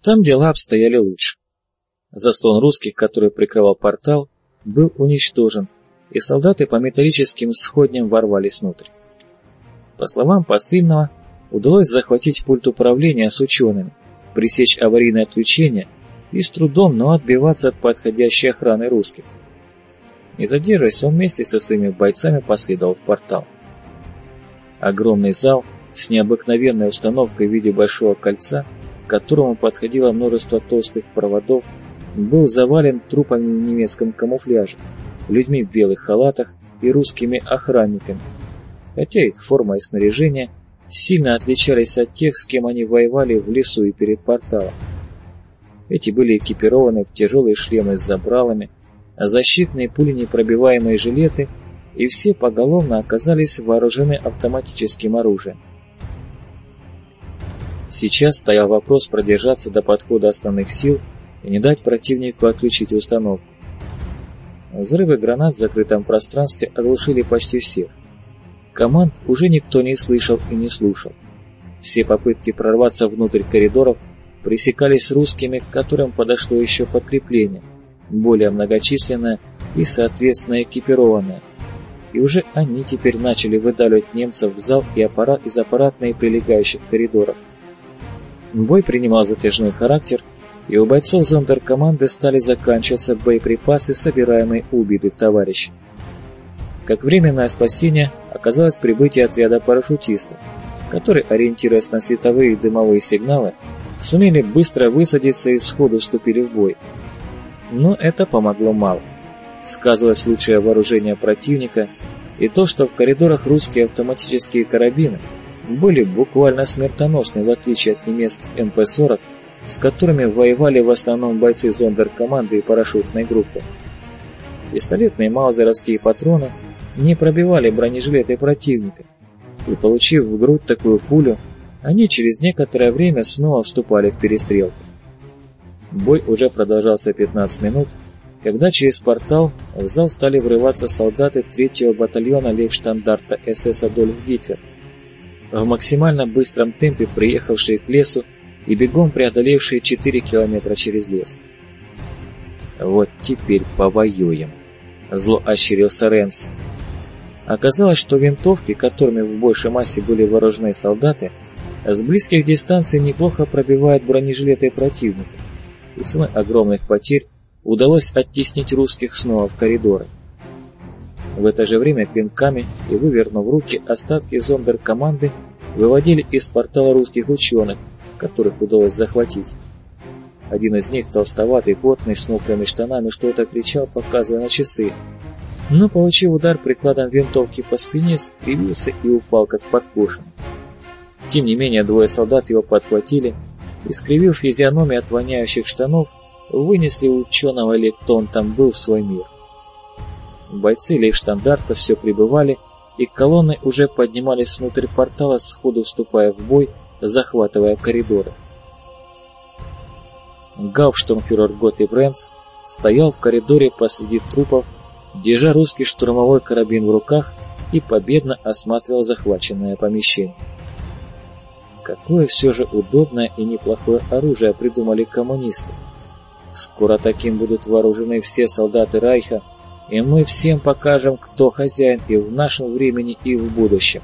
Там дела обстояли лучше. Заслон русских, который прикрывал портал, был уничтожен, и солдаты по металлическим сходням ворвались внутрь. По словам посыльного, удалось захватить пульт управления с учеными, пресечь аварийное отключение и с трудом, но отбиваться от подходящей охраны русских. Не задерживаясь, он вместе со своими бойцами последовал в портал. Огромный зал с необыкновенной установкой в виде большого кольца, к которому подходило множество толстых проводов, был завален трупами в немецком камуфляже, людьми в белых халатах и русскими охранниками, хотя их форма и снаряжение сильно отличались от тех, с кем они воевали в лесу и перед порталом. Эти были экипированы в тяжелые шлемы с забралами, защитные пуленепробиваемые жилеты, и все поголовно оказались вооружены автоматическим оружием. Сейчас стоял вопрос продержаться до подхода основных сил и не дать противнику отключить установку. Взрывы гранат в закрытом пространстве оглушили почти всех. Команд уже никто не слышал и не слушал. Все попытки прорваться внутрь коридоров пресекались русскими, к которым подошло еще подкрепление, более многочисленное и, соответственно, экипированное. И уже они теперь начали выдавливать немцев в зал и из аппаратной и прилегающих коридоров. Бой принимал затяжной характер, и у бойцов зондеркоманды стали заканчиваться боеприпасы, собираемые у убитых товарищей. Как временное спасение оказалось прибытие отряда парашютистов, которые, ориентируясь на световые и дымовые сигналы, сумели быстро высадиться и сходу вступили в бой. Но это помогло мало. Сказывалось лучшее вооружение противника и то, что в коридорах русские автоматические карабины были буквально смертоносны, в отличие от немецких МП-40, с которыми воевали в основном бойцы зондеркоманды и парашютной группы. Пистолетные маузеровские патроны не пробивали бронежилеты противника, и, получив в грудь такую пулю, они через некоторое время снова вступали в перестрелку. Бой уже продолжался 15 минут, когда через портал в зал стали врываться солдаты 3-го батальона лейбштандарта СС Адольф Гитлер, в максимально быстром темпе приехавшие к лесу и бегом преодолевшие 4 километра через лес. «Вот теперь повоюем», — зло ощерился Ренс. Оказалось, что винтовки, которыми в большей массе были вооружены солдаты, с близких дистанций неплохо пробивают бронежилеты противника, и ценой огромных потерь удалось оттеснить русских снова в коридоры. В это же время пинками и вывернув руки остатки зондеркоманды выводили из портала русских ученых, которых удалось захватить. Один из них, толстоватый, потный, с мокрыми штанами, что-то кричал, показывая на часы, но, получив удар прикладом винтовки по спине, скривился и упал, как подкошенный. Тем не менее, двое солдат его подхватили и, скривив физиономии от воняющих штанов, вынесли ученого, или кто он там был, в свой мир. Бойцы лейбштандарта все прибывали, и колонны уже поднимались внутрь портала, сходу вступая в бой, захватывая коридоры. Гауптштурмфюрер Готлиб Ренц стоял в коридоре посреди трупов, держа русский штурмовой карабин в руках, и победно осматривал захваченное помещение. Какое все же удобное и неплохое оружие придумали коммунисты. Скоро таким будут вооружены все солдаты Райха, и мы всем покажем, кто хозяин и в нашем времени, и в будущем.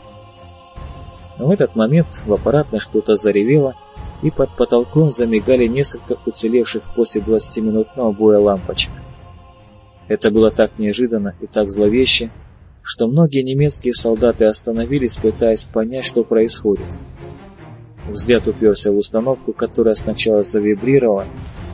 В этот момент в аппаратной что-то заревело, и под потолком замигали несколько уцелевших после 20-минутного боя лампочек. Это было так неожиданно и так зловеще, что многие немецкие солдаты остановились, пытаясь понять, что происходит. Взгляд уперся в установку, которая сначала завибрировала,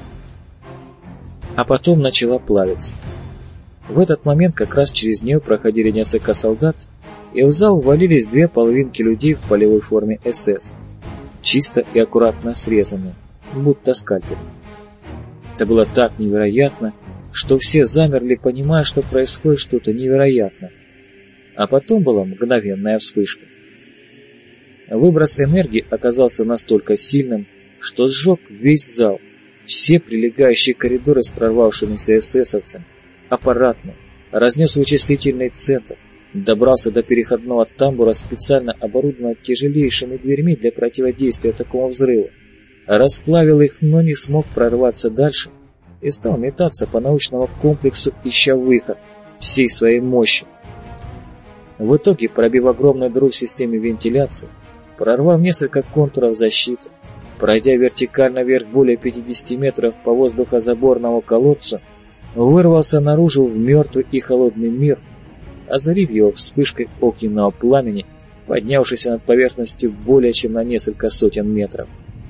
а потом начала плавиться. В этот момент как раз через нее проходили несколько солдат, и в зал ввалились две половинки людей в полевой форме СС, чисто и аккуратно срезанные, будто скальпель. Это было так невероятно, что все замерли, понимая, что происходит что-то невероятное. А потом была мгновенная вспышка. Выброс энергии оказался настолько сильным, что сжег весь зал, все прилегающие коридоры с прорвавшимися эсэсовцами, аппаратный, разнес вычислительный центр, добрался до переходного тамбура, специально оборудованного тяжелейшими дверьми для противодействия такому взрыву, расплавил их, но не смог прорваться дальше и стал метаться по научному комплексу, ища выход всей своей мощи. В итоге, пробив огромную дыру в системе вентиляции, прорвав несколько контуров защиты, пройдя вертикально вверх более 50 метров по воздухозаборному колодцу, вырвался наружу в мертвый и холодный мир, озарив его вспышкой огненного пламени, поднявшейся над поверхностью более чем на несколько сотен метров.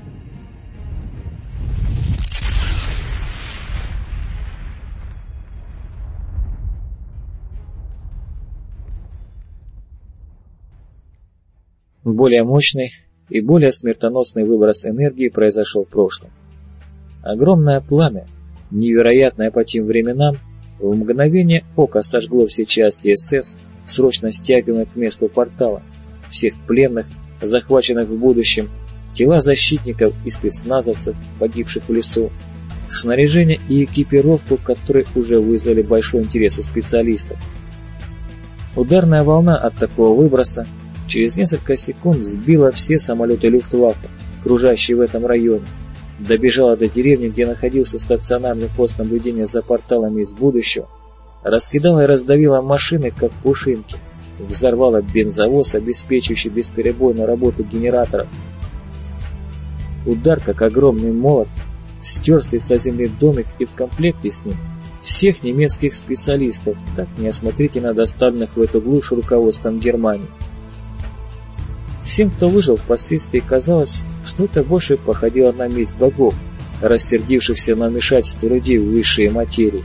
Более мощный и более смертоносный выброс энергии произошел в прошлом. Огромное пламя, невероятное по тем временам, в мгновение ока сожгло все части СС, срочно стягиваемые к месту портала, всех пленных, захваченных в будущем, тела защитников и спецназовцев, погибших в лесу, снаряжение и экипировку, которые уже вызвали большой интерес у специалистов. Ударная волна от такого выброса через несколько секунд сбила все самолеты Люфтваффе, кружащие в этом районе, добежала до деревни, где находился стационарный пост наблюдения за порталами из будущего, раскидала и раздавила машины, как пушинки, взорвала бензовоз, обеспечивающий бесперебойную работу генераторов. Удар, как огромный молот, стер с лица земли домик и в комплекте с ним всех немецких специалистов, так неосмотрительно доставленных в эту глушь руководством Германии. Всем, кто выжил, впоследствии казалось, что это больше походило на месть богов, рассердившихся на вмешательство людей в высшие материи.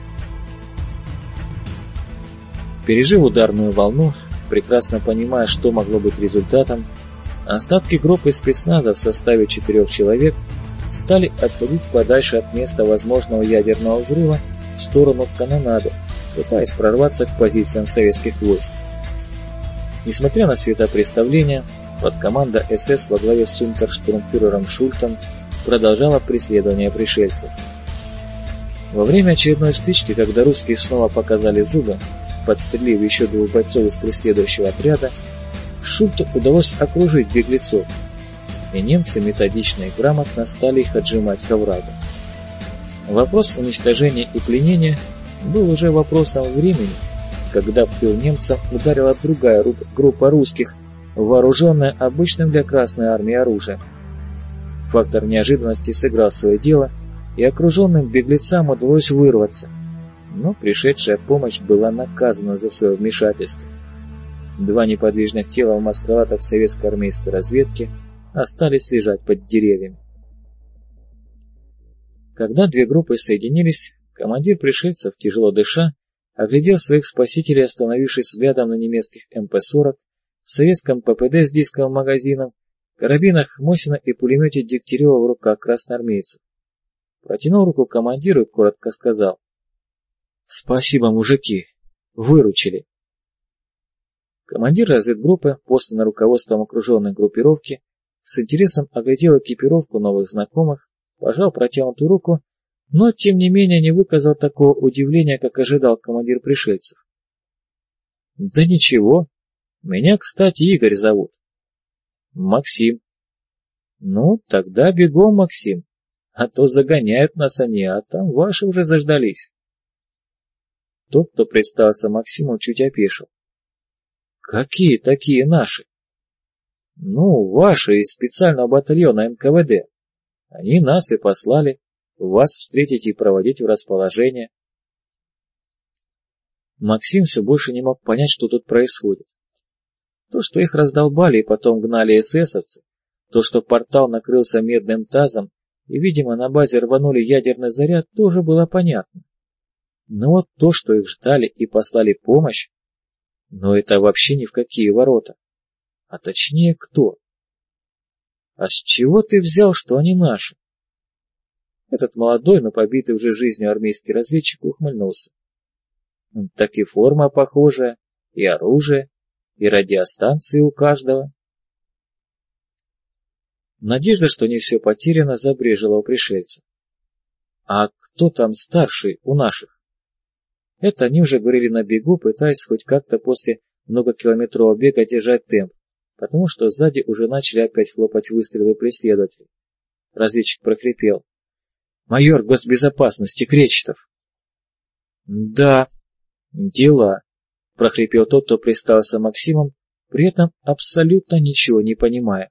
Пережив ударную волну, прекрасно понимая, что могло быть результатом, остатки группы спецназа в составе 4 человек стали отходить подальше от места возможного ядерного взрыва в сторону канонады, пытаясь прорваться к позициям советских войск. Несмотря на светопреставление, подкоманда СС во главе с унтерштурмфюрером Шультом продолжала преследование пришельцев. Во время очередной стычки, когда русские снова показали зубы, подстрелив еще 2 бойцов из преследующего отряда, Шульту удалось окружить беглецов, и немцы методично и грамотно стали их отжимать к оврагу. Вопрос уничтожения и пленения был уже вопросом времени, когда в тыл немцам ударила другая группа русских, вооруженная обычным для Красной Армии оружием. Фактор неожиданности сыграл свое дело, и окруженным беглецам удалось вырваться, но пришедшая помощь была наказана за свое вмешательство. 2 неподвижных тела в маскалатах советской армейской разведки остались лежать под деревьями. Когда 2 группы соединились, командир пришельцев, тяжело дыша, оглядел своих спасителей, остановившись взглядом на немецких МП-40, советском ППД с дисковым магазином, карабинах Мосина и пулемете Дегтярева в руках красноармейцев. Протянул руку командиру и коротко сказал: «Спасибо, мужики, выручили». Командир разведгруппы, посланный руководством окруженной группировки, с интересом оглядел экипировку новых знакомых, пожал протянутую руку, но, тем не менее, не выказал такого удивления, как ожидал командир пришельцев. «Да ничего. Меня, кстати, Игорь зовут». «Максим». «Ну, тогда бегом, Максим, а то загоняют нас они, а там ваши уже заждались». Тот, кто представился Максимом, чуть опешил. «Какие такие наши?» «Ну, ваши из специального батальона НКВД. Они нас и послали вас встретить и проводить в расположение». Максим все больше не мог понять, что тут происходит. То, что их раздолбали и потом гнали эсэсовцы, то, что портал накрылся медным тазом и, видимо, на базе рванули ядерный заряд, тоже было понятно. Но вот то, что их ждали и послали помощь, но это вообще ни в какие ворота. А точнее, кто? «А с чего ты взял, что они наши?» Этот молодой, но побитый уже жизнью армейский разведчик ухмыльнулся. «Так и форма похожая, и оружие, и радиостанции у каждого». Надежда, что не все потеряно, забрежила у пришельца. «А кто там старший у наших?» Это они уже говорили на бегу, пытаясь хоть как-то после многокилометрового бега держать темп, потому что сзади уже начали опять хлопать выстрелы преследователей. Разведчик прохрипел. «Майор госбезопасности Кречетов». «Да, дела», — прохрипел тот, кто представился Максимом, при этом абсолютно ничего не понимая.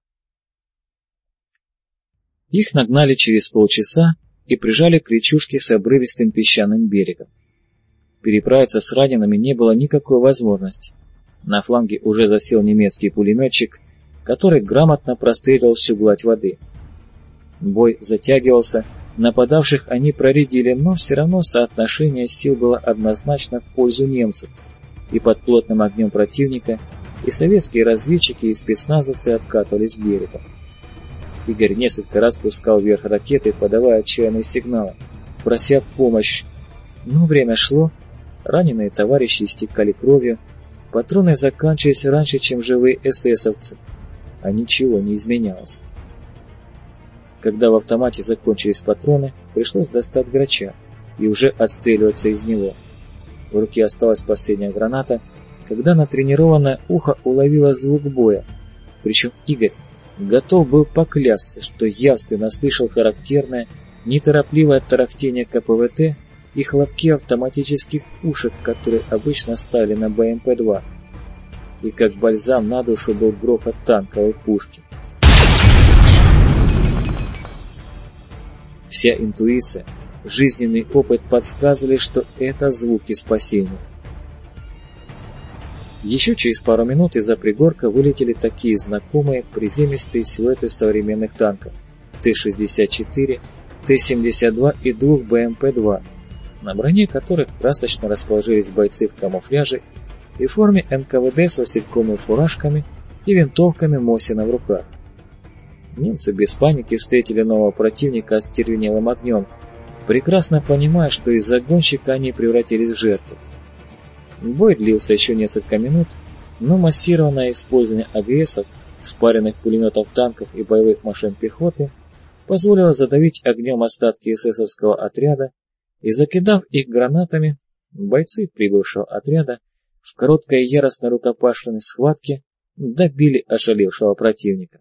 Их нагнали через полчаса и прижали к речушке с обрывистым песчаным берегом. Переправиться с ранеными не было никакой возможности. На фланге уже засел немецкий пулеметчик, который грамотно простреливал всю гладь воды. Бой затягивался, нападавших они проредили, но все равно соотношение сил было однозначно в пользу немцев, и под плотным огнем противника и советские разведчики и спецназовцы откатывались с берега. Игорь несколько раз пускал вверх ракеты, подавая отчаянные сигналы, прося помощь, но время шло, раненые товарищи истекали кровью, патроны заканчивались раньше, чем живые эсэсовцы, а ничего не изменялось. Когда в автомате закончились патроны, пришлось достать грача и уже отстреливаться из него. В руке осталась последняя граната, когда натренированное ухо уловило звук боя, причем Игорь готов был поклясться, что явственно слышал характерное, неторопливое тарахтение КПВТ и хлопки автоматических пушек, которые обычно ставили на БМП-2, и как бальзам на душу был грохот танковой пушки. Вся интуиция, жизненный опыт подсказывали, что это звуки спасения. Еще через пару минут из-за пригорка вылетели такие знакомые приземистые силуэты современных танков Т-64, Т-72 и двух БМП-2, на броне которых красочно расположились бойцы в камуфляже и форме НКВД с васильковыми фуражками и винтовками Мосина в руках. Немцы без паники встретили нового противника остервенелым огнем, прекрасно понимая, что из-за гонщика они превратились в жертву. Бой длился еще несколько минут, но массированное использование АГСов, спаренных пулеметов танков и боевых машин пехоты позволило задавить огнем остатки эсэсовского отряда, и, закидав их гранатами, бойцы прибывшего отряда в короткой яростной рукопашной схватке добили ошалевшего противника.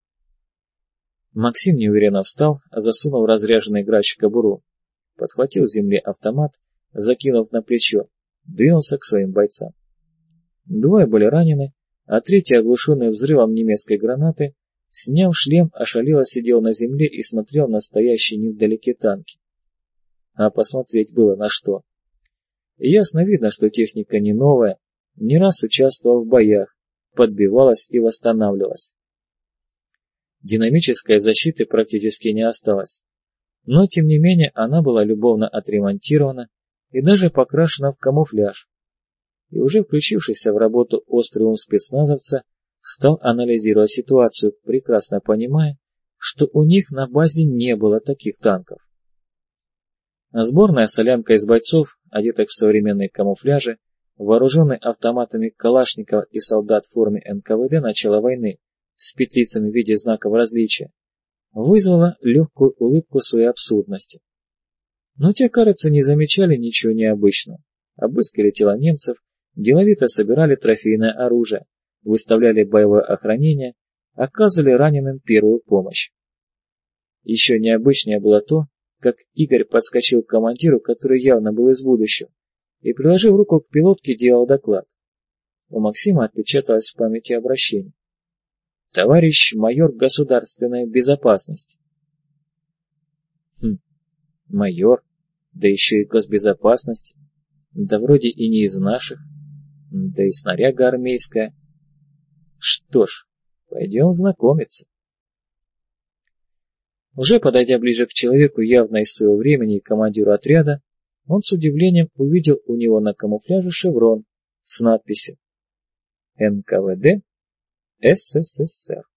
Максим неуверенно встал, засунув разряженный грач в кобуру, подхватил с земли автомат, закинув на плечо, двинулся к своим бойцам. Двое были ранены, а третий, оглушенный взрывом немецкой гранаты, сняв шлем, ошалело сидел на земле и смотрел на стоящие невдалеке танки. А посмотреть было на что. И ясно видно, что техника не новая, не раз участвовала в боях, подбивалась и восстанавливалась. Динамической защиты практически не осталось, но тем не менее она была любовно отремонтирована и даже покрашена в камуфляж. И уже включившийся в работу острый ум спецназовца стал анализировать ситуацию, прекрасно понимая, что у них на базе не было таких танков. Сборная солянка из бойцов, одетых в современные камуфляжи, вооруженные автоматами Калашникова и солдат в форме НКВД начала войны с петлицами в виде знаков различия, вызвала легкую улыбку своей абсурдности. Но те, кажется, не замечали ничего необычного, обыскали тела немцев, деловито собирали трофейное оружие, выставляли боевое охранение, оказывали раненым первую помощь. Еще необычнее было то, как Игорь подскочил к командиру, который явно был из будущего, и, приложив руку к пилотке, делал доклад. У Максима отпечаталось в памяти обращение. «Товарищ майор государственной безопасности». Майор, да еще и госбезопасности, да вроде и не из наших, да и снаряга армейская. Что ж, пойдем знакомиться. Уже подойдя ближе к человеку, явно из своего времени и командиру отряда, он с удивлением увидел у него на камуфляже шеврон с надписью «НКВД СССР».